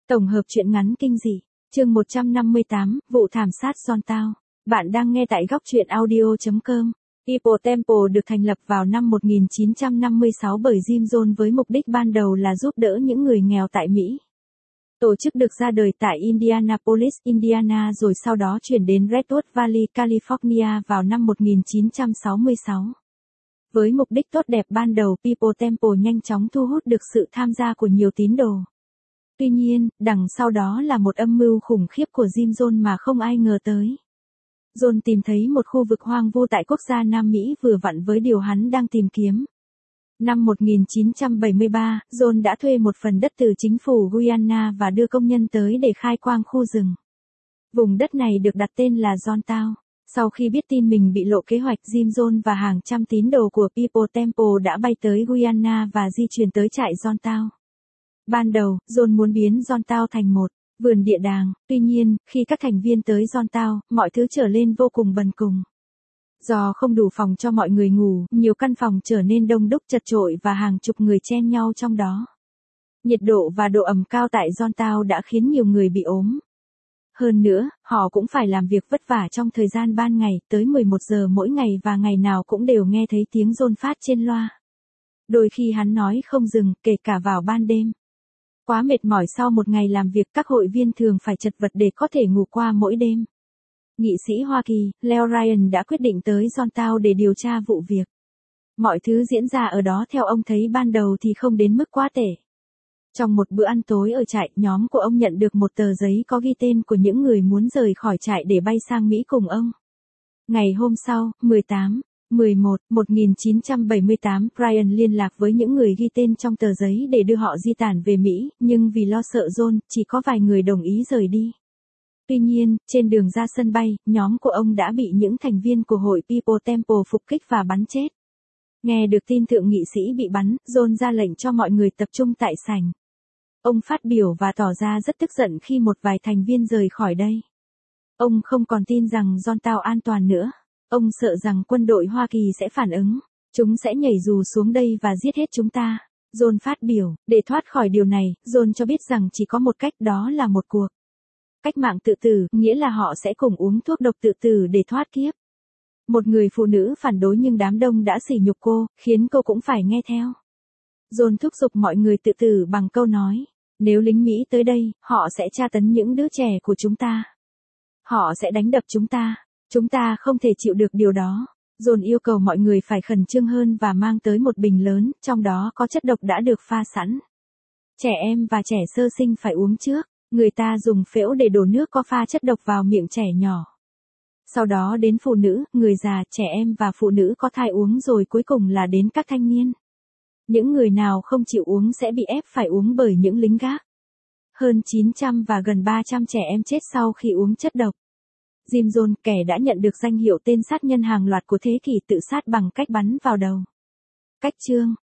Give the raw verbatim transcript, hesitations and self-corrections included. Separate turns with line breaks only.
Tổng hợp truyện ngắn kinh dị, chương một trăm năm mươi tám, vụ thảm sát Johnstown. Bạn đang nghe tại góc truyện audio chấm com. People Temple được thành lập vào năm một nghìn chín trăm năm mươi sáu bởi Jim Jones với mục đích ban đầu là giúp đỡ những người nghèo tại Mỹ. Tổ chức được ra đời tại Indianapolis, Indiana rồi sau đó chuyển đến Redwood Valley, California vào năm một nghìn chín trăm sáu mươi sáu. Với mục đích tốt đẹp ban đầu, People Temple nhanh chóng thu hút được sự tham gia của nhiều tín đồ. Tuy nhiên, đằng sau đó là một âm mưu khủng khiếp của Jim Jones mà không ai ngờ tới. Jones tìm thấy một khu vực hoang vu tại quốc gia Nam Mỹ vừa vặn với điều hắn đang tìm kiếm. Năm một nghìn chín trăm bảy mươi ba, Jones đã thuê một phần đất từ chính phủ Guyana và đưa công nhân tới để khai quang khu rừng. Vùng đất này được đặt tên là Johnstown. Sau khi biết tin mình bị lộ kế hoạch, Jim Jones và hàng trăm tín đồ của People Temple đã bay tới Guyana và di chuyển tới trại Johnstown. Ban đầu, Jones muốn biến Johnstown thành một vườn địa đàng, tuy nhiên, khi các thành viên tới Johnstown, mọi thứ trở lên vô cùng bần cùng. Do không đủ phòng cho mọi người ngủ, nhiều căn phòng trở nên đông đúc chật chội và hàng chục người chen nhau trong đó. Nhiệt độ và độ ẩm cao tại Johnstown đã khiến nhiều người bị ốm. Hơn nữa, họ cũng phải làm việc vất vả trong thời gian ban ngày, tới mười một giờ mỗi ngày và ngày nào cũng đều nghe thấy tiếng Jones phát trên loa. Đôi khi hắn nói không dừng, kể cả vào ban đêm. Quá mệt mỏi sau một ngày làm việc, các hội viên thường phải chật vật để có thể ngủ qua mỗi đêm. Nghị sĩ Hoa Kỳ, Leo Ryan đã quyết định tới Johnstown để điều tra vụ việc. Mọi thứ diễn ra ở đó theo ông thấy ban đầu thì không đến mức quá tệ. Trong một bữa ăn tối ở trại, nhóm của ông nhận được một tờ giấy có ghi tên của những người muốn rời khỏi trại để bay sang Mỹ cùng ông. Ngày hôm sau, mười tám, mười một, một nghìn chín trăm bảy mươi tám, Ryan liên lạc với những người ghi tên trong tờ giấy để đưa họ di tản về Mỹ, nhưng vì lo sợ Jones, chỉ có vài người đồng ý rời đi. Tuy nhiên, trên đường ra sân bay, nhóm của ông đã bị những thành viên của hội People Temple phục kích và bắn chết. Nghe được tin thượng nghị sĩ bị bắn, Jones ra lệnh cho mọi người tập trung tại sảnh. Ông phát biểu và tỏ ra rất tức giận khi một vài thành viên rời khỏi đây. Ông không còn tin rằng Johnstown an toàn nữa. Ông sợ rằng quân đội Hoa Kỳ sẽ phản ứng. Chúng sẽ nhảy dù xuống đây và giết hết chúng ta. Jones phát biểu, để thoát khỏi điều này, Jones cho biết rằng chỉ có một cách, đó là một cuộc cách mạng tự tử, nghĩa là họ sẽ cùng uống thuốc độc tự tử để thoát kiếp. Một người phụ nữ phản đối nhưng đám đông đã sỉ nhục cô, khiến cô cũng phải nghe theo. Jones thúc giục mọi người tự tử bằng câu nói, nếu lính Mỹ tới đây, họ sẽ tra tấn những đứa trẻ của chúng ta. Họ sẽ đánh đập chúng ta. Chúng ta không thể chịu được điều đó. Jones yêu cầu mọi người phải khẩn trương hơn và mang tới một bình lớn, trong đó có chất độc đã được pha sẵn. Trẻ em và trẻ sơ sinh phải uống trước. Người ta dùng phễu để đổ nước có pha chất độc vào miệng trẻ nhỏ. Sau đó đến phụ nữ, người già, trẻ em và phụ nữ có thai uống, rồi cuối cùng là đến các thanh niên. Những người nào không chịu uống sẽ bị ép phải uống bởi những lính gác. Hơn chín trăm và gần ba trăm trẻ em chết sau khi uống chất độc. Jim Jones, kẻ đã nhận được danh hiệu tên sát nhân hàng loạt của thế kỷ, tự sát bằng cách bắn vào đầu. Cách chương